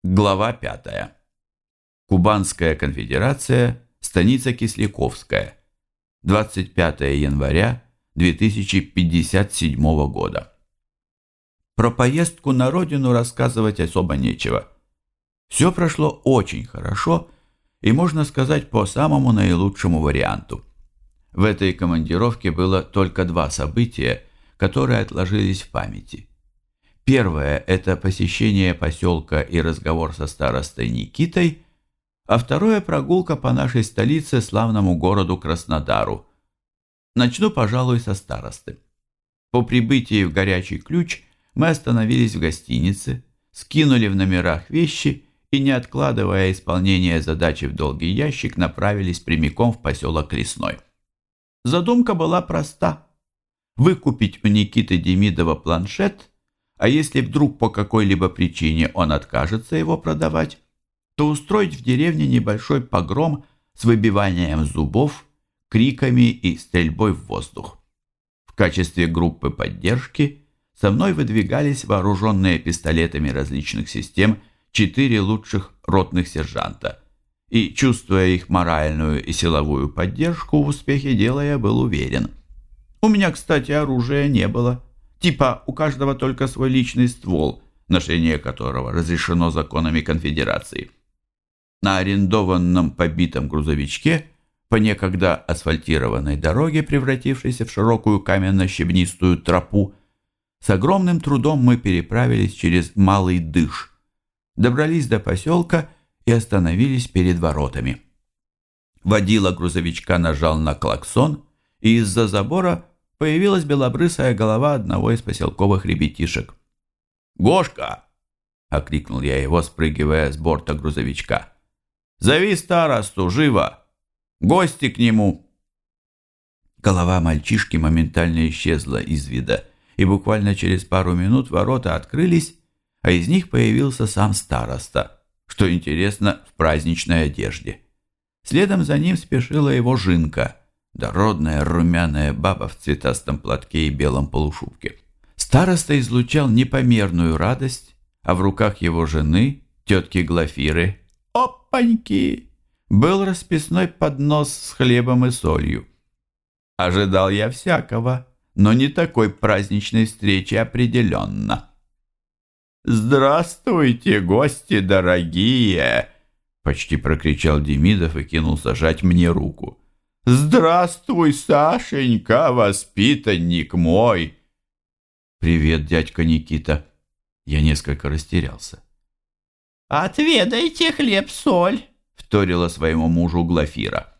Глава 5. Кубанская конфедерация, станица Кисляковская. 25 января 2057 года. Про поездку на родину рассказывать особо нечего. Все прошло очень хорошо и, можно сказать, по самому наилучшему варианту. В этой командировке было только два события, которые отложились в памяти. Первое – это посещение поселка и разговор со старостой Никитой, а второе – прогулка по нашей столице, славному городу Краснодару. Начну, пожалуй, со старосты. По прибытии в Горячий Ключ мы остановились в гостинице, скинули в номерах вещи и, не откладывая исполнение задачи в долгий ящик, направились прямиком в поселок Лесной. Задумка была проста – выкупить у Никиты Демидова планшет, а если вдруг по какой-либо причине он откажется его продавать, то устроить в деревне небольшой погром с выбиванием зубов, криками и стрельбой в воздух. В качестве группы поддержки со мной выдвигались вооруженные пистолетами различных систем 4 лучших ротных сержанта, и, чувствуя их моральную и силовую поддержку, в успехе дела я был уверен. У меня, кстати, оружия не было. Типа у каждого только свой личный ствол, ношение которого разрешено законами конфедерации. На арендованном побитом грузовичке по некогда асфальтированной дороге, превратившейся в широкую каменно-щебнистую тропу, с огромным трудом мы переправились через Малый Дыш, добрались до поселка и остановились перед воротами. Водила грузовичка нажал на клаксон, и из-за забора появилась белобрысая голова одного из поселковых ребятишек. «Гошка!» — окликнул я его, спрыгивая с борта грузовичка. «Зови старосту, живо! Гости к нему!» Голова мальчишки моментально исчезла из вида, и буквально через пару минут ворота открылись, а из них появился сам староста, что интересно, в праздничной одежде. Следом за ним спешила его жинка, дородная румяная баба в цветастом платке и белом полушубке. Староста излучал непомерную радость, а в руках его жены, тетки Глафиры, опаньки, был расписной поднос с хлебом и солью. Ожидал я всякого, но не такой праздничной встречи определенно. «Здравствуйте, гости дорогие!» — почти прокричал Демидов и кинулся жать мне руку. «Здравствуй, Сашенька, воспитанник мой!» «Привет, дядька Никита!» Я несколько растерялся. «Отведайте хлеб-соль!» — вторила своему мужу Глафира.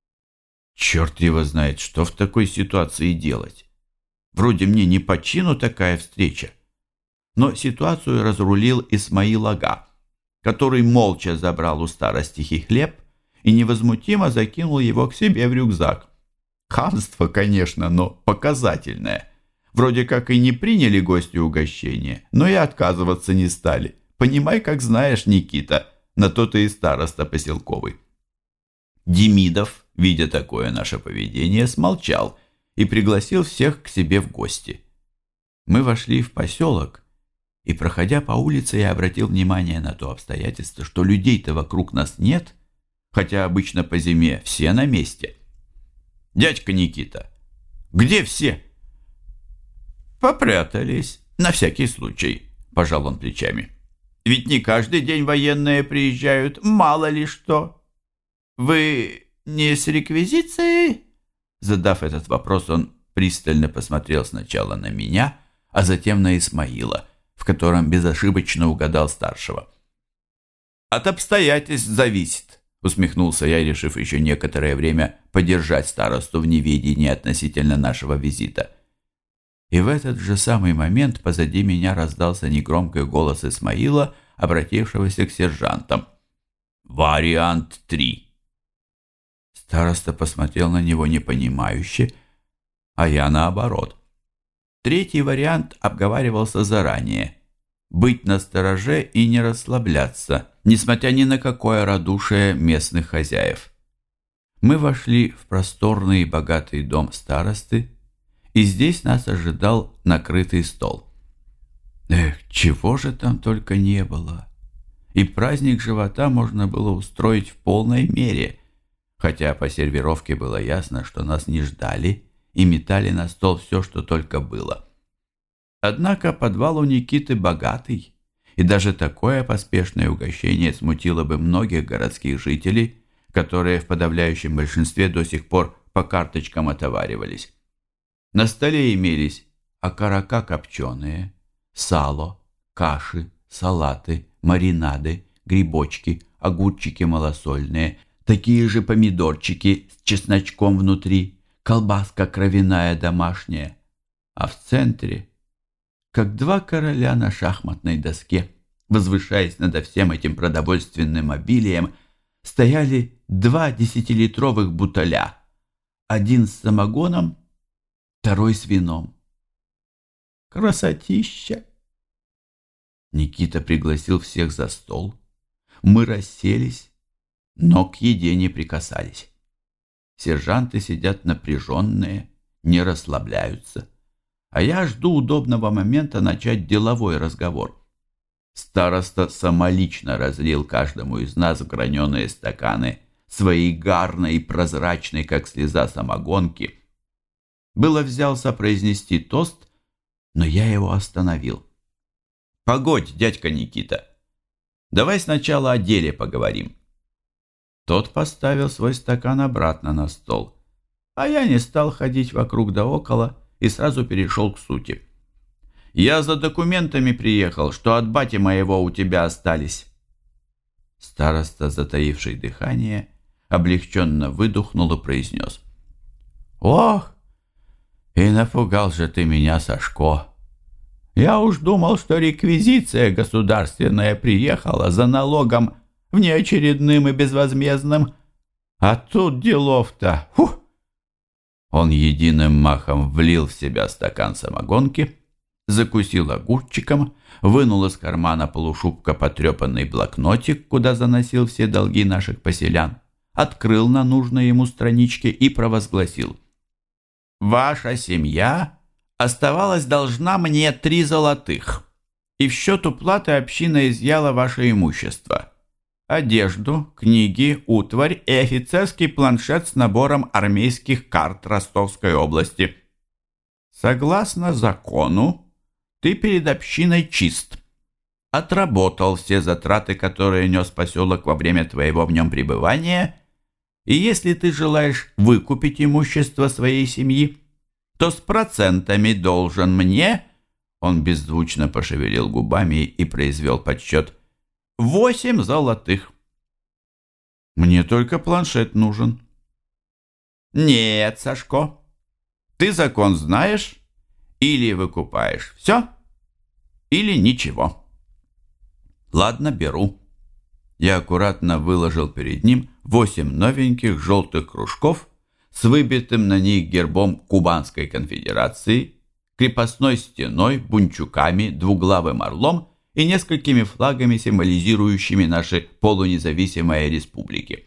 Черт его знает, что в такой ситуации делать. Вроде мне не по чину такая встреча. Но ситуацию разрулил Исмаил Ага, который молча забрал у старостихи хлеб и невозмутимо закинул его к себе в рюкзак. Хамство, конечно, но показательное. Вроде как и не приняли гости угощение, но и отказываться не стали. Понимай, как знаешь, Никита, на то ты и староста поселковый. Демидов, видя такое наше поведение, смолчал и пригласил всех к себе в гости. Мы вошли в поселок, и, проходя по улице, я обратил внимание на то обстоятельство, что людей-то вокруг нас нет, хотя обычно по зиме все на месте. «Дядька Никита, где все?» «Попрятались, на всякий случай», – пожал он плечами. «Ведь не каждый день военные приезжают, мало ли что». «Вы не с реквизицией?» Задав этот вопрос, он пристально посмотрел сначала на меня, а затем на Исмаила, в котором безошибочно угадал старшего. «От обстоятельств зависит», — усмехнулся я, решив еще некоторое время подержать старосту в неведении относительно нашего визита. И в этот же самый момент позади меня раздался негромкий голос Исмаила, обратившегося к сержантам. «Вариант 3». Староста посмотрел на него непонимающе, а я наоборот. Третий вариант обговаривался заранее. Быть настороже и не расслабляться, несмотря ни на какое радушие местных хозяев. Мы вошли в просторный и богатый дом старосты, и здесь нас ожидал накрытый стол. Эх, чего же там только не было. и праздник живота можно было устроить в полной мере, хотя по сервировке было ясно, что нас не ждали и метали на стол все, что только было. Однако подвал у Никиты богатый, и даже такое поспешное угощение смутило бы многих городских жителей, которые в подавляющем большинстве до сих пор по карточкам отоваривались. На столе имелись окорока копченые, сало, каши, салаты, маринады, грибочки, огурчики малосольные, такие же помидорчики с чесночком внутри, колбаска кровяная домашняя, а в центре, как два короля на шахматной доске, возвышаясь над всем этим продовольственным обилием, стояли 2 10-литровых бутыля, один с самогоном, второй с вином. Красотища! Никита пригласил всех за стол. Мы расселись, но к еде не прикасались. Сержанты сидят напряженные, не расслабляются, а я жду удобного момента начать деловой разговор. Староста самолично разлил каждому из нас в граненые стаканы своей гарной и прозрачной, как слеза, самогонки. Было взялся произнести тост, но я его остановил. «Погодь, дядька Никита, давай сначала о деле поговорим». Тот поставил свой стакан обратно на стол, а я не стал ходить вокруг да около и сразу перешел к сути. «Я за документами приехал, что от бати моего у тебя остались». Староста, затаивший дыхание, облегченно выдохнул и произнес: «Ох, и напугал же ты меня, Сашко! Я уж думал, что реквизиция государственная приехала за налогом внеочередным и безвозмездным, а тут делов-то, фух!» Он единым махом влил в себя стакан самогонки, закусил огурчиком, вынул из кармана полушубка потрепанный блокнотик, куда заносил все долги наших поселян, открыл на нужной ему страничке и провозгласил: «Ваша семья оставалась должна мне 3 золотых, и в счет уплаты община изъяла ваше имущество: одежду, книги, утварь и офицерский планшет с набором армейских карт Ростовской области. Согласно закону, ты перед общиной чист. Отработал все затраты, которые нес поселок во время твоего в нем пребывания, и если ты желаешь выкупить имущество своей семьи, то с процентами должен мне...» Он беззвучно пошевелил губами и произвел подсчет: 8 золотых. «Мне только планшет нужен». «Нет, Сашко, ты закон знаешь, или выкупаешь все, или ничего». «Ладно, беру». Я аккуратно выложил перед ним 8 новеньких желтых кружков с выбитым на них гербом Кубанской конфедерации, крепостной стеной, бунчуками, двуглавым орлом и несколькими флагами, символизирующими наши полунезависимые республики.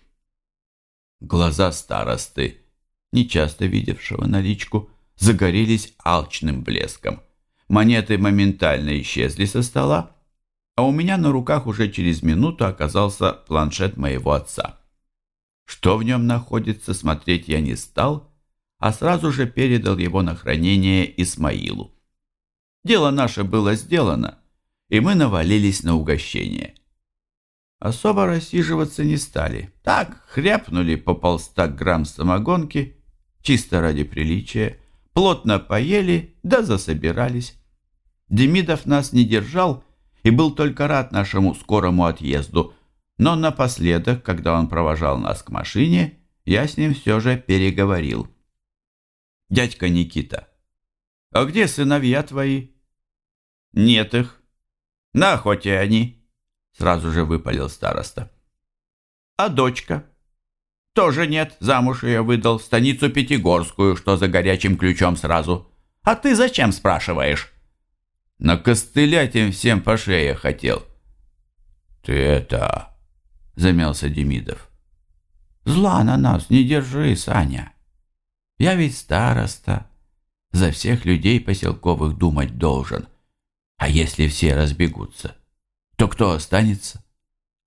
Глаза старосты, нечасто видевшего наличку, загорелись алчным блеском. Монеты моментально исчезли со стола, а у меня на руках уже через минуту оказался планшет моего отца. Что в нем находится, смотреть я не стал, а сразу же передал его на хранение Исмаилу. Дело наше было сделано, и мы навалились на угощение. Особо рассиживаться не стали. Так, хряпнули по 100 грамм самогонки, чисто ради приличия, плотно поели, да засобирались. Демидов нас не держал и был только рад нашему скорому отъезду, но напоследок, когда он провожал нас к машине, я с ним все же переговорил. «Дядька Никита, а где сыновья твои?» «Нет их. На охоте они», — сразу же выпалил староста. «А дочка?» «Тоже нет, замуж ее выдал в станицу Пятигорскую, что за горячим ключом сразу. А ты зачем спрашиваешь?» «Накостылять им всем по шее хотел». «Ты это...» — замялся Демидов. «Зла на нас не держи, Саня. Я ведь староста, за всех людей поселковых думать должен. А если все разбегутся, то кто останется?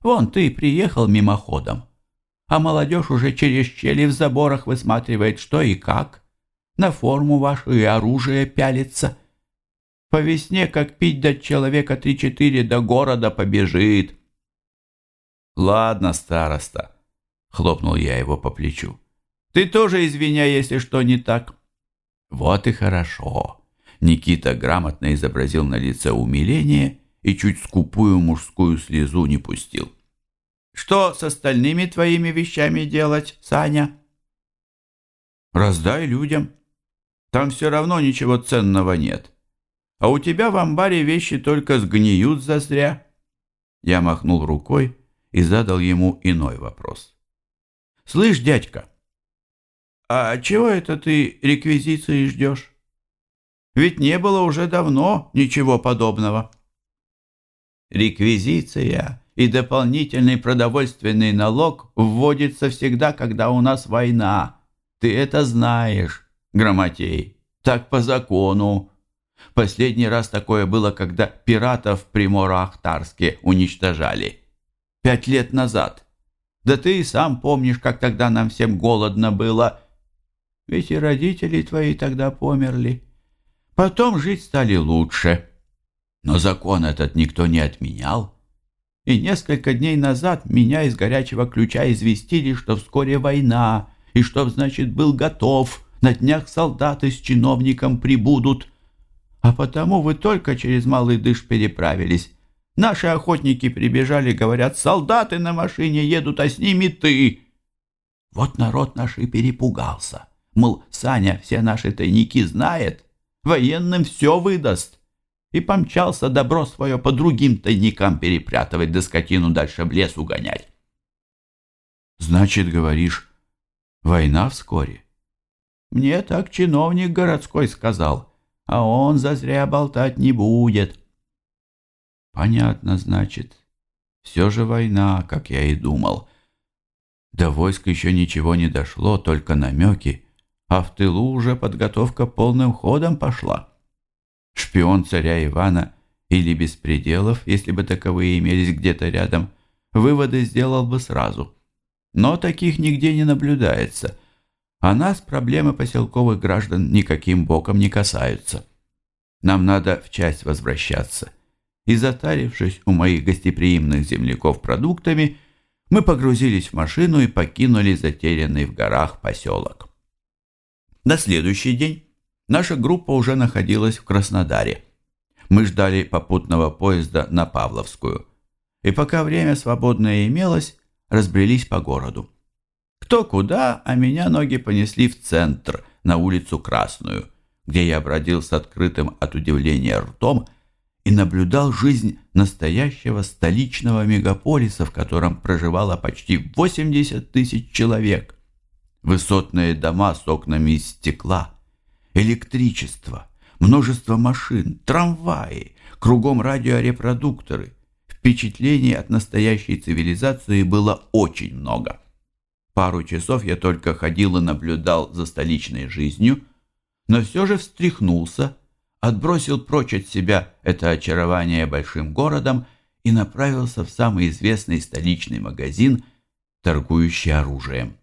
Вон ты приехал мимоходом, а молодежь уже через щели в заборах высматривает, что и как. На форму вашу и оружие пялится. По весне, как пить дать человека 3-4 до города побежит. Ладно, староста, хлопнул я его по плечу. Ты тоже извиняй, если что не так. Вот и хорошо. Никита грамотно изобразил на лице умиление и чуть скупую мужскую слезу не пустил. Что с остальными твоими вещами делать, Саня? Раздай людям. Там все равно ничего ценного нет. А у тебя в амбаре вещи только сгниют зазря. Я махнул рукой и задал ему иной вопрос. Слышь, дядька, а чего это ты реквизиции ждешь? Ведь не было уже давно ничего подобного. Реквизиция и дополнительный продовольственный налог вводится всегда, когда у нас война. Ты это знаешь, Грамотей. Так по закону. Последний раз такое было, когда пиратов в Приморо-Ахтарске уничтожали. 5 лет назад. Да ты и сам помнишь, как тогда нам всем голодно было. Ведь и родители твои тогда померли. Потом жить стали лучше. Но закон этот никто не отменял. И несколько дней назад меня из горячего ключа известили, что вскоре война, и чтоб, значит, был готов. На днях солдаты с чиновником прибудут. А потому вы только через Малый Дыш переправились. Наши охотники прибежали, говорят, солдаты на машине едут, а с ними ты. Вот народ наш и перепугался. Мол, Саня все наши тайники знает, военным все выдаст. И помчался добро свое по другим тайникам перепрятывать, да скотину дальше в лес угонять. Значит, говоришь, война вскоре? Мне так чиновник городской сказал, а он зазря болтать не будет. Понятно, значит, все же война, как я и думал. До войск еще ничего не дошло, только намеки, а в тылу уже подготовка полным ходом пошла. Шпион царя Ивана или Беспределов, если бы таковые имелись где-то рядом, выводы сделал бы сразу. Но таких нигде не наблюдается, а нас проблемы поселковых граждан никаким боком не касаются. Нам надо в часть возвращаться. И затарившись у моих гостеприимных земляков продуктами, мы погрузились в машину и покинули затерянный в горах поселок. На следующий день наша группа уже находилась в Краснодаре. Мы ждали попутного поезда на Павловскую. И пока время свободное имелось, разбрелись по городу. Кто куда, а меня ноги понесли в центр, на улицу Красную, где я бродил с открытым от удивления ртом и наблюдал жизнь настоящего столичного мегаполиса, в котором проживало почти 80 тысяч человек. Высотные дома с окнами из стекла, электричество, множество машин, трамваи, кругом радиорепродукторы. Впечатлений от настоящей цивилизации было очень много. Пару часов я только ходил и наблюдал за столичной жизнью, но все же встряхнулся, отбросил прочь от себя это очарование большим городом и направился в самый известный столичный магазин, торгующий оружием.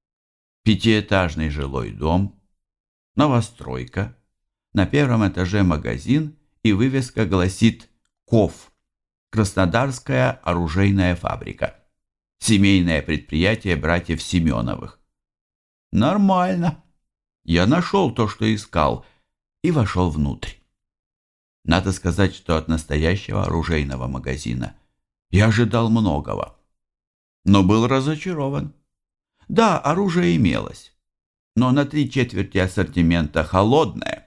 5-этажный жилой дом, новостройка, на первом этаже магазин, и вывеска гласит «КОФ» – Краснодарская оружейная фабрика, семейное предприятие братьев Семеновых. Нормально. Я нашел то, что искал, и вошел внутрь. Надо сказать, что от настоящего оружейного магазина я ожидал многого, но был разочарован. Да, оружие имелось, но на 3/4 ассортимента холодное.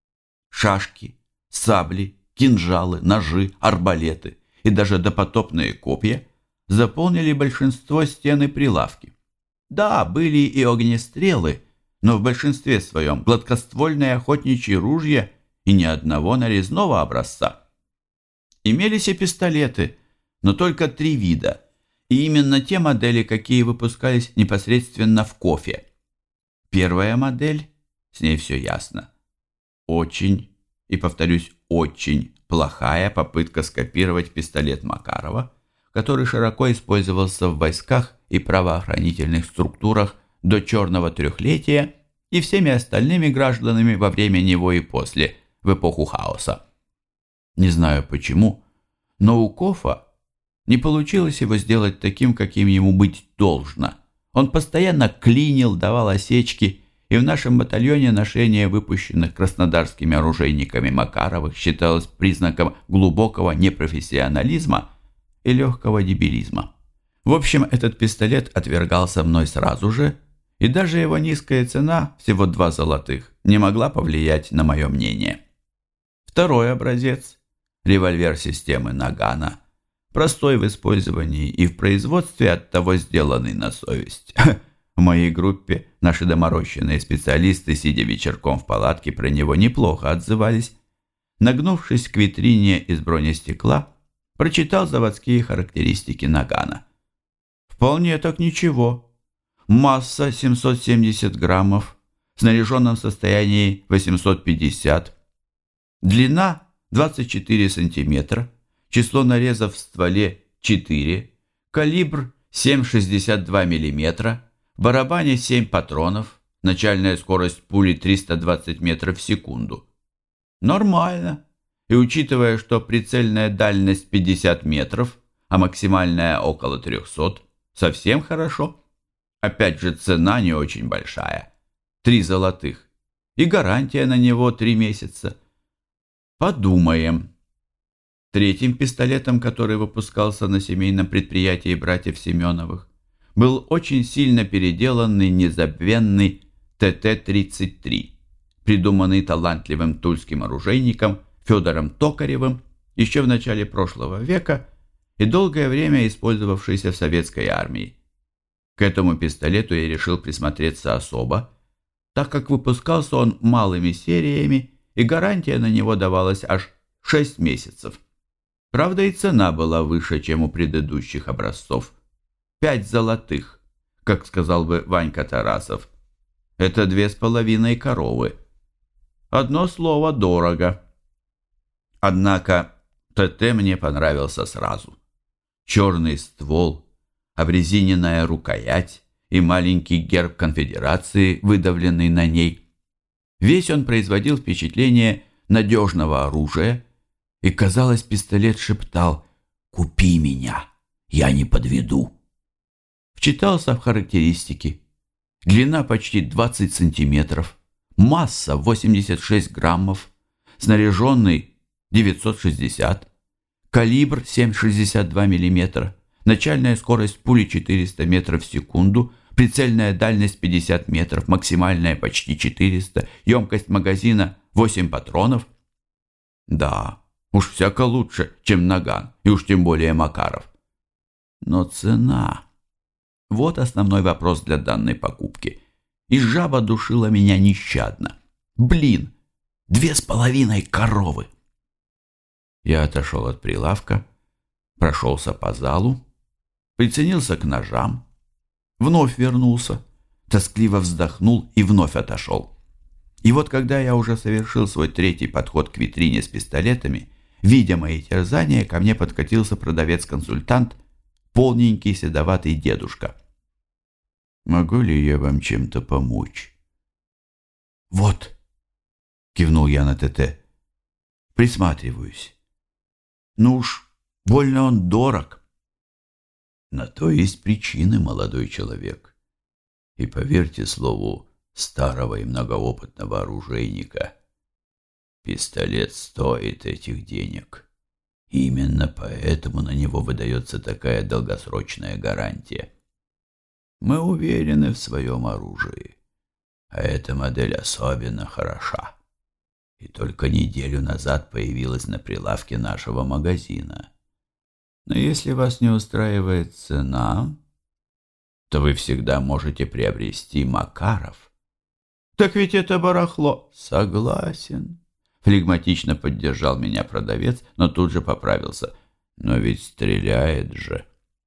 Шашки, сабли, кинжалы, ножи, арбалеты и даже допотопные копья заполнили большинство стен и прилавки. Да, были и огнестрелы, но в большинстве своем гладкоствольные охотничьи ружья и ни одного нарезного образца. Имелись и пистолеты, но только 3 вида, и именно те модели, какие выпускались непосредственно в КОФе. Первая модель, с ней все ясно, очень, и повторюсь, очень плохая попытка скопировать пистолет Макарова, который широко использовался в войсках и правоохранительных структурах до черного трехлетия и всеми остальными гражданами во время него и после, в эпоху хаоса. Не знаю почему, но у Кофа не получилось его сделать таким, каким ему быть должно. Он постоянно клинил, давал осечки, и в нашем батальоне ношение выпущенных краснодарскими оружейниками Макаровых считалось признаком глубокого непрофессионализма и легкого дебилизма. В общем, этот пистолет отвергался мной сразу же, и даже его низкая цена, всего 2 золотых, не могла повлиять на мое мнение. Второй образец – револьвер системы Нагана, простой в использовании и в производстве, оттого сделанный на совесть. В моей группе наши доморощенные специалисты, сидя вечерком в палатке, про него неплохо отзывались. Нагнувшись к витрине из бронестекла, прочитал заводские характеристики Нагана. Вполне так ничего. Масса 770 граммов, в снаряженном состоянии 850, длина 24 сантиметра, число нарезов в стволе 4, калибр 7,62 мм, в барабане 7 патронов, начальная скорость пули 320 метров в секунду. Нормально. И учитывая, что прицельная дальность 50 метров, а максимальная около 300, совсем хорошо. Опять же, цена не очень большая. 3 золотых. И гарантия на него 3 месяца. Подумаем. Третьим пистолетом, который выпускался на семейном предприятии братьев Семеновых, был очень сильно переделанный незабвенный ТТ-33, придуманный талантливым тульским оружейником Федором Токаревым еще в начале прошлого века и долгое время использовавшийся в советской армии. К этому пистолету я решил присмотреться особо, так как выпускался он малыми сериями, и гарантия на него давалась аж 6 месяцев. Правда, и цена была выше, чем у предыдущих образцов. 5 золотых, как сказал бы Ванька Тарасов. Это 2,5 коровы. Одно слово дорого. Однако ТТ мне понравился сразу. Черный ствол, обрезиненная рукоять и маленький герб конфедерации, выдавленный на ней. Весь он производил впечатление надежного оружия, и, казалось, пистолет шептал «Купи меня, я не подведу». Вчитался в характеристики. Длина почти 20 сантиметров, масса 86 граммов, снаряженный 960, калибр 7,62 мм, начальная скорость пули 400 метров в секунду, прицельная дальность 50 метров, максимальная почти 400, емкость магазина 8 патронов. Да, уж всяко лучше, чем Наган, и уж тем более Макаров. Но цена... Вот основной вопрос для данной покупки. И жаба душила меня нещадно. Блин, 2,5 коровы. Я отошел от прилавка, прошелся по залу, приценился к ножам, вновь вернулся, тоскливо вздохнул и вновь отошел. И вот когда я уже совершил свой третий подход к витрине с пистолетами, видя мои терзания, ко мне подкатился продавец-консультант, полненький седоватый дедушка. «Могу ли я вам чем-то помочь?» «Вот», — кивнул я на ТТ, — «присматриваюсь. Ну уж, больно он дорог». «На то есть причины, молодой человек. И поверьте слову старого и многоопытного оружейника, пистолет стоит этих денег. Именно поэтому на него выдается такая долгосрочная гарантия. Мы уверены в своем оружии, а эта модель особенно хороша. И только неделю назад появилась на прилавке нашего магазина. Но если вас не устраивает цена, то вы всегда можете приобрести Макаров». «Так ведь это барахло». «Согласен», — флегматично поддержал меня продавец, но тут же поправился. «Но ведь стреляет же».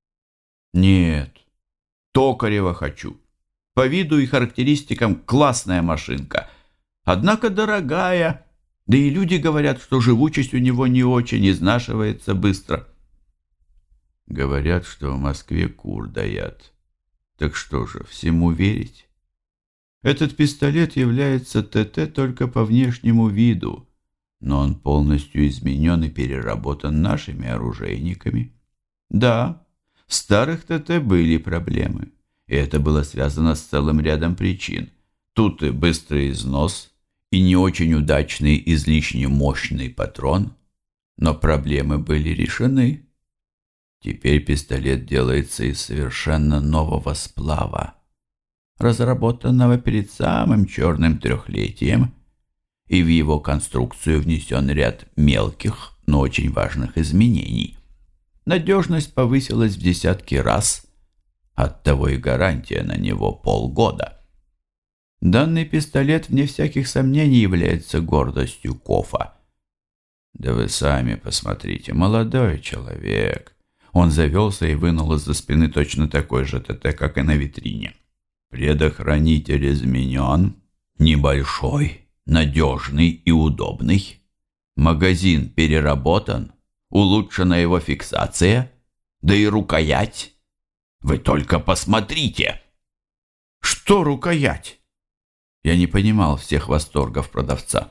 «Нет, Токарева хочу. По виду и характеристикам классная машинка. Однако дорогая, да и люди говорят, что живучесть у него не очень, изнашивается быстро». Говорят, что в Москве кур доят. Так что же, всему верить? Этот пистолет является ТТ только по внешнему виду, но он полностью изменен и переработан нашими оружейниками. Да, в старых ТТ были проблемы, и это было связано с целым рядом причин. Тут и быстрый износ, и не очень удачный излишне мощный патрон, но проблемы были решены. Теперь пистолет делается из совершенно нового сплава, разработанного перед самым черным трехлетием, и в его конструкцию внесен ряд мелких, но очень важных изменений. Надежность повысилась в десятки раз, оттого и гарантия на него полгода. Данный пистолет, вне всяких сомнений, является гордостью Кофа. Да вы сами посмотрите, молодой человек. Он завелся и вынул из-за спины точно такой же ТТ, как и на витрине. Предохранитель изменен, небольшой, надежный и удобный. Магазин переработан, улучшена его фиксация, да и рукоять. Вы только посмотрите! Что рукоять? Я не понимал всех восторгов продавца.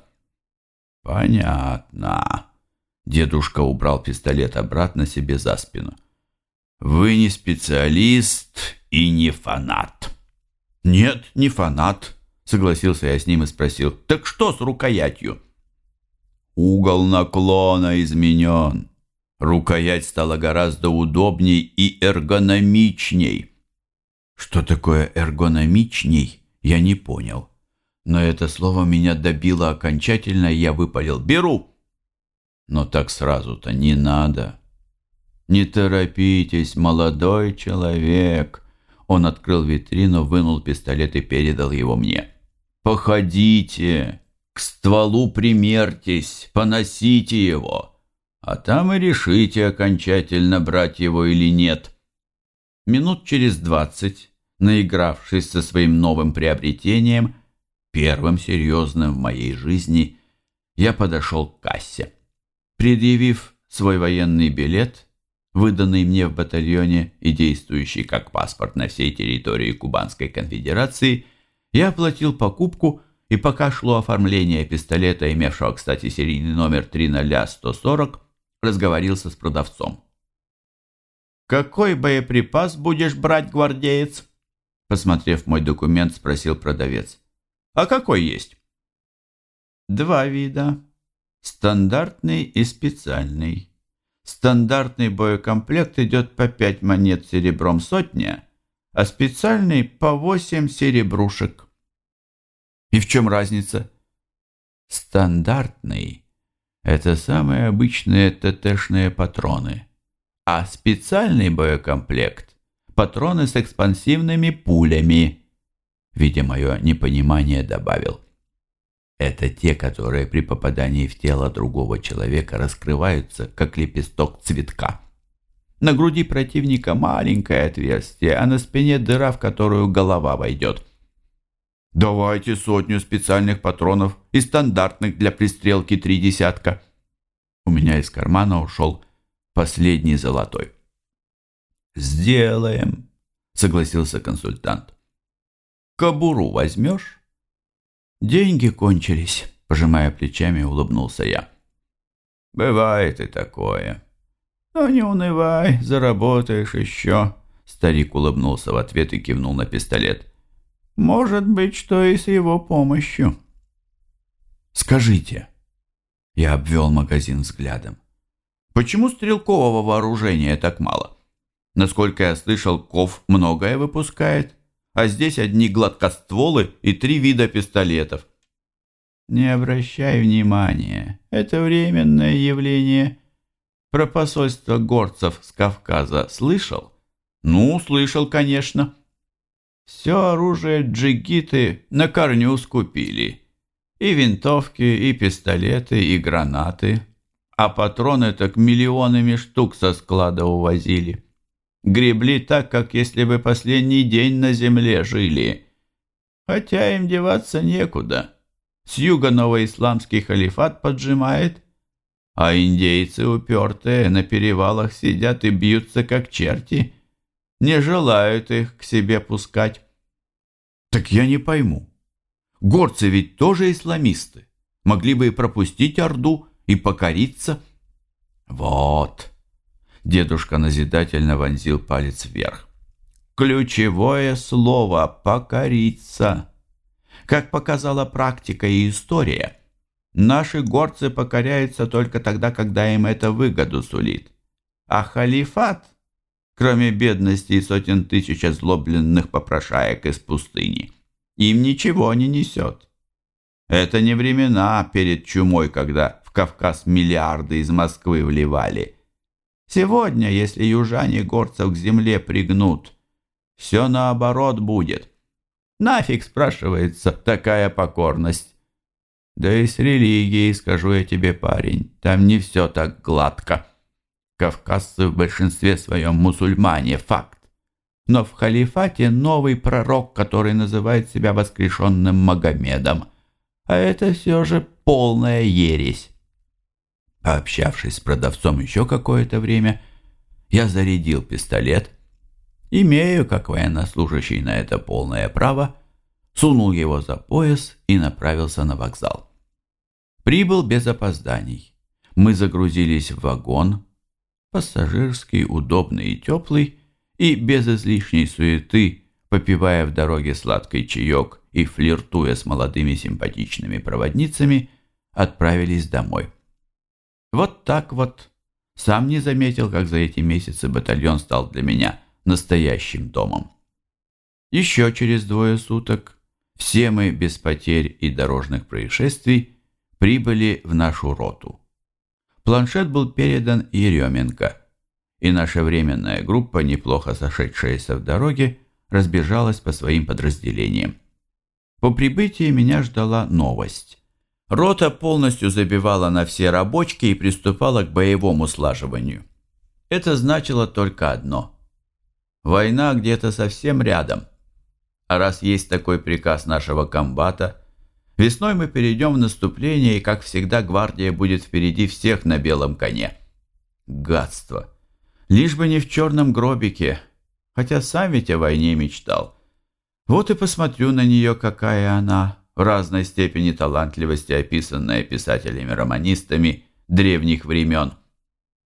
Понятно. Дедушка убрал пистолет обратно себе за спину. Вы не специалист и не фанат. Нет, не фанат, согласился я с ним и спросил. Так что с рукоятью? Угол наклона изменен. Рукоять стала гораздо удобней и эргономичней. Что такое эргономичней, я не понял. Но это слово меня добило окончательно, и я выпалил: «Беру!» Но так сразу-то не надо. Не торопитесь, молодой человек. Он открыл витрину, вынул пистолет и передал его мне. Походите, к стволу примерьтесь, поносите его, а там и решите окончательно, брать его или нет. Минут через 20, наигравшись со своим новым приобретением, первым серьезным в моей жизни, я подошел к кассе. Предъявив свой военный билет, выданный мне в батальоне и действующий как паспорт на всей территории Кубанской конфедерации, я оплатил покупку, и пока шло оформление пистолета, имевшего, кстати, серийный номер 30140, разговорился с продавцом. «Какой боеприпас будешь брать, гвардеец?» Посмотрев мой документ, спросил продавец. «А какой есть?» «Два вида. Стандартный и специальный. Стандартный боекомплект идет по 5 монет серебром сотня, а специальный по 8 серебрушек». «И в чем разница?» «Стандартный — это самые обычные ТТшные патроны, а специальный боекомплект — патроны с экспансивными пулями». Видя мое непонимание, добавил: «Это те, которые при попадании в тело другого человека раскрываются, как лепесток цветка. На груди противника маленькое отверстие, а на спине дыра, в которую голова войдет». «Давайте 100 специальных патронов и стандартных для пристрелки 3 десятка». У меня из кармана ушел последний золотой. «Сделаем», — согласился консультант. «Кобуру возьмешь?» «Деньги кончились», — пожимая плечами, улыбнулся я. «Бывает и такое. Но не унывай, заработаешь еще». Старик улыбнулся в ответ и кивнул на пистолет. «Может быть, что и с его помощью». «Скажите», — я обвел магазин взглядом, «почему стрелкового вооружения так мало? Насколько я слышал, Ков многое выпускает, а здесь одни гладкостволы и 3 вида пистолетов». «Не обращай внимания, это временное явление. Про посольство горцев с Кавказа слышал?» «Ну, слышал, конечно. Все оружие джигиты на корню скупили. И винтовки, и пистолеты, и гранаты. А патроны так миллионами штук со склада увозили. Гребли так, как если бы последний день на земле жили. Хотя им деваться некуда. С юга новоисламский халифат поджимает. А индейцы упертые на перевалах сидят и бьются, как черти. Не желают их к себе пускать. Так я не пойму. Горцы ведь тоже исламисты. Могли бы и пропустить Орду, и покориться. Вот. Дедушка назидательно вонзил палец вверх. Ключевое слово «покориться». Как показала практика и история, наши горцы покоряются только тогда, когда им это выгоду сулит. А халифат, кроме бедности и сотен тысяч озлобленных попрошаек из пустыни, им ничего не несет. Это не времена перед чумой, когда в Кавказ миллиарды из Москвы вливали. Сегодня, если южане горцев к земле пригнут, все наоборот будет. Нафиг, спрашивается, такая покорность? Да и с религией, скажу я тебе, парень, там не все так гладко. Кавказцы в большинстве своем мусульмане, факт. Но в халифате новый пророк, который называет себя воскрешенным Магомедом. А это все же полная ересь. Пообщавшись с продавцом еще какое-то время, я зарядил пистолет, имею, как военнослужащий, на это полное право, сунул его за пояс и направился на вокзал. Прибыл без опозданий. Мы загрузились в вагон, пассажирский, удобный и теплый, и без излишней суеты, попивая в дороге сладкий чаек и флиртуя с молодыми симпатичными проводницами, отправились домой. Вот так вот. Сам не заметил, как за эти месяцы батальон стал для меня настоящим домом. Еще через 2 суток все мы без потерь и дорожных происшествий прибыли в нашу роту. Планшет был передан Еременко, и наша временная группа, неплохо сошедшаяся в дороге, разбежалась по своим подразделениям. По прибытии меня ждала новость. Рота полностью забивала на все рабочки и приступала к боевому слаживанию. Это значило только одно. Война где-то совсем рядом. А раз есть такой приказ нашего комбата, весной мы перейдем в наступление, и, как всегда, гвардия будет впереди всех на белом коне. Гадство! Лишь бы не в черном гробике, хотя сам ведь о войне мечтал. Вот и посмотрю на нее, какая она, в разной степени талантливости, описанная писателями-романистами древних времен.